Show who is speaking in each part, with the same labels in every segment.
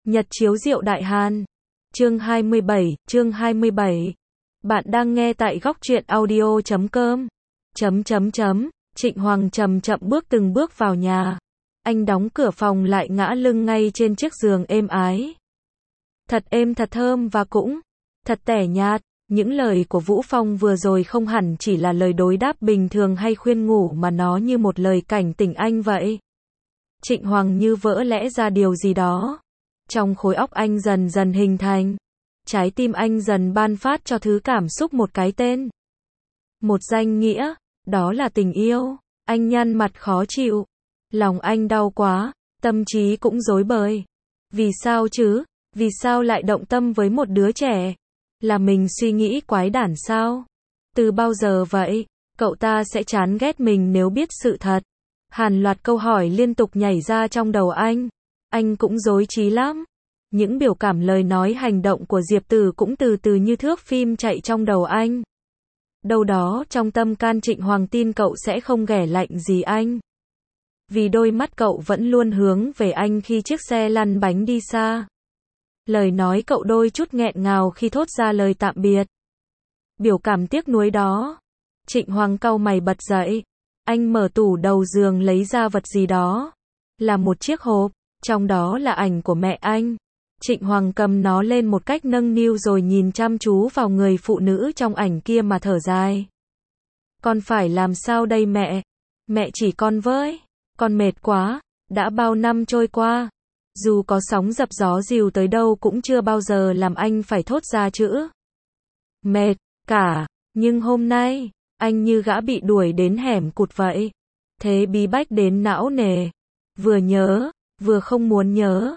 Speaker 1: Nhật chiếu rượu Đại Hàn. Chương 27. Bạn đang nghe tại góc truyện audio.com. Trịnh Hoàng chậm chậm từng bước vào nhà. Anh đóng cửa phòng lại ngã lưng ngay trên chiếc giường êm ái. Thật êm, thật thơm và cũng thật tẻ nhạt. Những lời của Vũ Phong vừa rồi không hẳn chỉ là lời đối đáp bình thường hay khuyên ngủ mà nó như một lời cảnh tỉnh anh vậy. Trịnh Hoàng như vỡ lẽ ra điều gì đó. Trong khối óc anh dần dần hình thành. Trái tim anh dần ban phát cho thứ cảm xúc một cái tên. Một danh nghĩa, đó là tình yêu. Anh nhăn mặt khó chịu. Lòng anh đau quá, tâm trí cũng rối bời. Vì sao chứ? Vì sao lại động tâm với một đứa trẻ? Là mình suy nghĩ quái đản sao? Từ bao giờ vậy? Cậu ta sẽ chán ghét mình nếu biết sự thật. Hàng loạt câu hỏi liên tục nhảy ra trong đầu anh. Anh cũng rối trí lắm. Những biểu cảm lời nói hành động của Diệp Tử cũng từ từ như thước phim chạy trong đầu anh. Đâu đó trong tâm can Trịnh Hoàng tin cậu sẽ không ghẻ lạnh gì anh. Vì đôi mắt cậu vẫn luôn hướng về anh khi chiếc xe lăn bánh đi xa. Lời nói cậu đôi chút nghẹn ngào khi thốt ra lời tạm biệt. Biểu cảm tiếc nuối đó. Trịnh Hoàng cau mày bật dậy. Anh mở tủ đầu giường lấy ra vật gì đó. Là một chiếc hộp, trong đó là ảnh của mẹ anh. Trịnh Hoàng cầm nó lên một cách nâng niu rồi nhìn chăm chú vào người phụ nữ trong ảnh kia mà thở dài. Con phải làm sao đây mẹ? Mẹ chỉ con với. Con mệt quá, đã bao năm trôi qua. Dù có sóng dập gió dìu tới đâu cũng chưa bao giờ làm anh phải thốt ra chữ mệt cả. Nhưng hôm nay, anh như gã bị đuổi đến hẻm cụt vậy. Thế bí bách đến não nề. Vừa nhớ, vừa không muốn nhớ,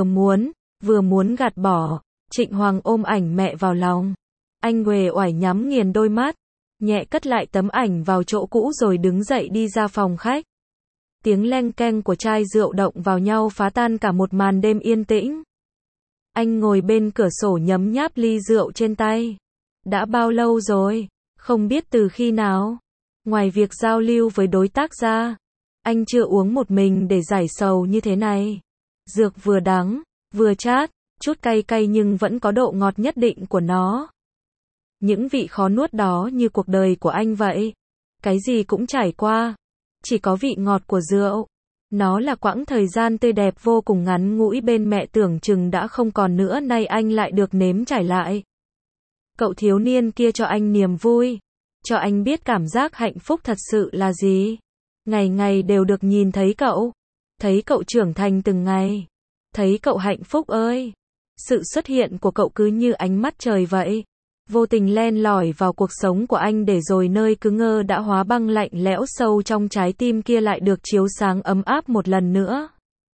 Speaker 1: vừa muốn gạt bỏ. Trịnh Hoàng ôm ảnh mẹ vào lòng. Anh uể oải nhắm nghiền đôi mắt, nhẹ cất lại tấm ảnh vào chỗ cũ rồi đứng dậy đi ra phòng khách. Tiếng leng keng của chai rượu động vào nhau phá tan cả một màn đêm yên tĩnh. Anh ngồi bên cửa sổ nhấm nháp ly rượu trên tay. Đã bao lâu rồi? Không biết từ khi nào. Ngoài việc giao lưu với đối tác ra, anh chưa uống một mình để giải sầu như thế này. Dược vừa đắng, vừa chát, chút cay cay nhưng vẫn có độ ngọt nhất định của nó. Những vị khó nuốt đó như cuộc đời của anh vậy. Cái gì cũng trải qua. Chỉ có vị ngọt của rượu. Nó là quãng thời gian tươi đẹp vô cùng ngắn ngủi bên mẹ tưởng chừng đã không còn nữa, nay anh lại được nếm trải lại. Cậu thiếu niên kia cho anh niềm vui. Cho anh biết cảm giác hạnh phúc thật sự là gì. Ngày ngày đều được nhìn thấy cậu. Thấy cậu trưởng thành từng ngày. Thấy cậu hạnh phúc ơi. Sự xuất hiện của cậu cứ như ánh mắt trời vậy. Vô tình len lỏi vào cuộc sống của anh để rồi nơi cứ ngơ đã hóa băng lạnh lẽo sâu trong trái tim kia lại được chiếu sáng ấm áp một lần nữa.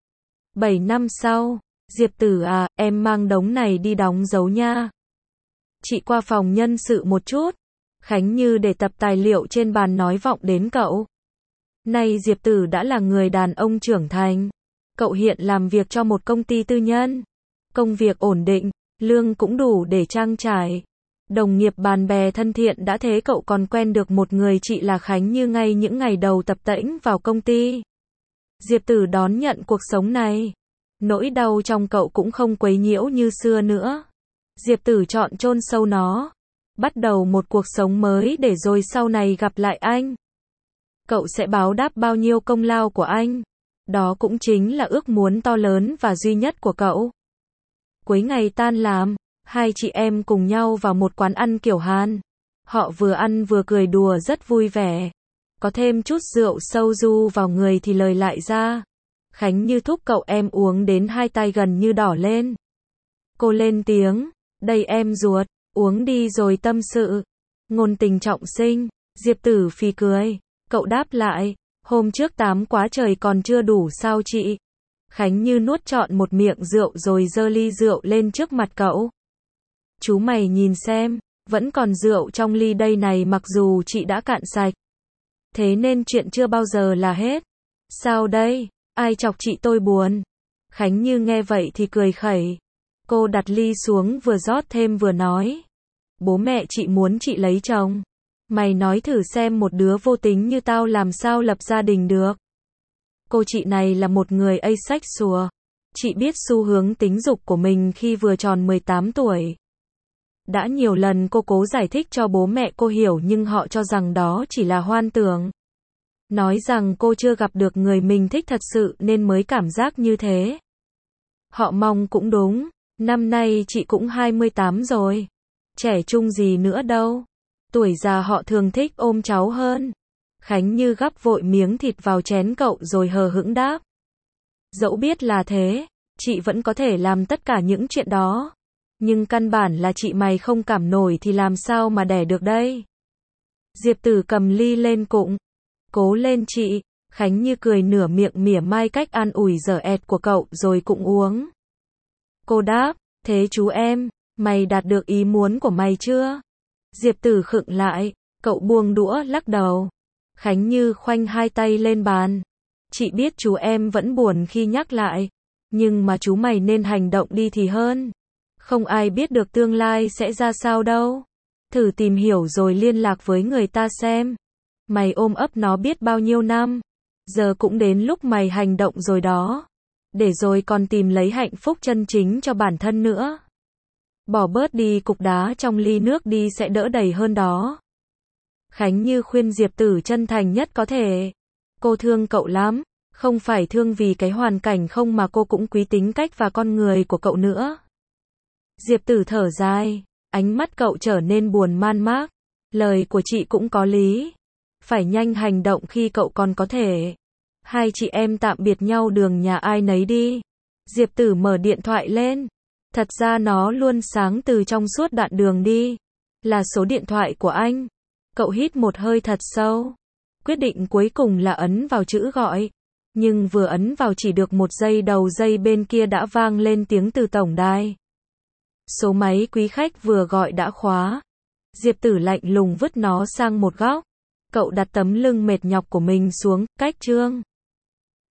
Speaker 1: 7 năm sau, Diệp Tử à, em mang đống này đi đóng dấu nha. Chị qua phòng nhân sự một chút. Khánh Như để tập tài liệu trên bàn nói vọng đến cậu. Nay Diệp Tử đã là người đàn ông trưởng thành. Cậu hiện làm việc cho một công ty tư nhân. Công việc ổn định, lương cũng đủ để trang trải. Đồng nghiệp bạn bè thân thiện đã thế cậu còn quen được một người chị là Khánh Như ngay những ngày đầu tập tễnh vào công ty. Diệp Tử đón nhận cuộc sống này. Nỗi đau trong cậu cũng không quấy nhiễu như xưa nữa. Diệp Tử chọn chôn sâu nó. Bắt đầu một cuộc sống mới để rồi sau này gặp lại anh. Cậu sẽ báo đáp bao nhiêu công lao của anh. Đó cũng chính là ước muốn to lớn và duy nhất của cậu. Cuối ngày tan làm, hai chị em cùng nhau vào một quán ăn kiểu Hàn. Họ vừa ăn vừa cười đùa rất vui vẻ. Có thêm chút rượu sâu du vào người thì lời lại ra. Khánh Như thúc cậu em uống đến hai tay gần như đỏ lên. Cô lên tiếng, đây em ruột, uống đi rồi tâm sự. Ngôn tình trọng sinh. Diệp Tử phì cười. Cậu đáp lại, hôm trước tám quá trời còn chưa đủ sao chị? Khánh Như nuốt trọn một miệng rượu rồi giơ ly rượu lên trước mặt cậu. Chú mày nhìn xem, vẫn còn rượu trong ly đây này mặc dù chị đã cạn sạch. Thế nên chuyện chưa bao giờ là hết. Sao đây? Ai chọc chị tôi buồn? Khánh Như nghe vậy thì cười khẩy. Cô đặt ly xuống vừa rót thêm vừa nói. Bố mẹ chị muốn chị lấy chồng. Mày nói thử xem một đứa vô tính như tao làm sao lập gia đình được. Cô chị này là một người asexual. Chị biết xu hướng tính dục của mình khi vừa tròn 18 tuổi. Đã nhiều lần cô cố giải thích cho bố mẹ cô hiểu nhưng họ cho rằng đó chỉ là hoang tưởng. Nói rằng cô chưa gặp được người mình thích thật sự nên mới cảm giác như thế. Họ mong cũng đúng, năm nay chị cũng 28 rồi. Trẻ trung gì nữa đâu. Tuổi già họ thường thích ôm cháu hơn. Khánh Như gắp vội miếng thịt vào chén cậu rồi hờ hững đáp. Dẫu biết là thế, chị vẫn có thể làm tất cả những chuyện đó. Nhưng căn bản là chị mày không cảm nổi thì làm sao mà đẻ được đây. Diệp Tử cầm ly lên cụng. Cố lên chị. Khánh Như cười nửa miệng mỉa mai cách an ủi dở ẹt của cậu rồi cũng uống. Cô đáp, thế chú em, mày đạt được ý muốn của mày chưa? Diệp Tử khựng lại, cậu buông đũa lắc đầu. Khánh Như khoanh hai tay lên bàn. Chị biết chú em vẫn buồn khi nhắc lại, nhưng mà chú mày nên hành động đi thì hơn. Không ai biết được tương lai sẽ ra sao đâu. Thử tìm hiểu rồi liên lạc với người ta xem. Mày ôm ấp nó biết bao nhiêu năm. Giờ cũng đến lúc mày hành động rồi đó. Để rồi còn tìm lấy hạnh phúc chân chính cho bản thân nữa. Bỏ bớt đi cục đá trong ly nước đi sẽ đỡ đầy hơn đó. Khánh Như khuyên Diệp Tử chân thành nhất có thể. Cô thương cậu lắm. Không phải thương vì cái hoàn cảnh không mà cô cũng quý tính cách và con người của cậu nữa. Diệp Tử thở dài. Ánh mắt cậu trở nên buồn man mác. Lời của chị cũng có lý. Phải nhanh hành động khi cậu còn có thể. Hai chị em tạm biệt nhau đường nhà ai nấy đi. Diệp Tử mở điện thoại lên. Thật ra nó luôn sáng từ trong suốt đoạn đường đi. Là số điện thoại của anh. Cậu hít một hơi thật sâu. Quyết định cuối cùng là ấn vào chữ gọi. Nhưng vừa ấn vào chỉ được một giây đầu dây bên kia đã vang lên tiếng từ tổng đài. Số máy quý khách vừa gọi đã khóa. Diệp Tử lạnh lùng vứt nó sang một góc. Cậu đặt tấm lưng mệt nhọc của mình xuống, cách chương.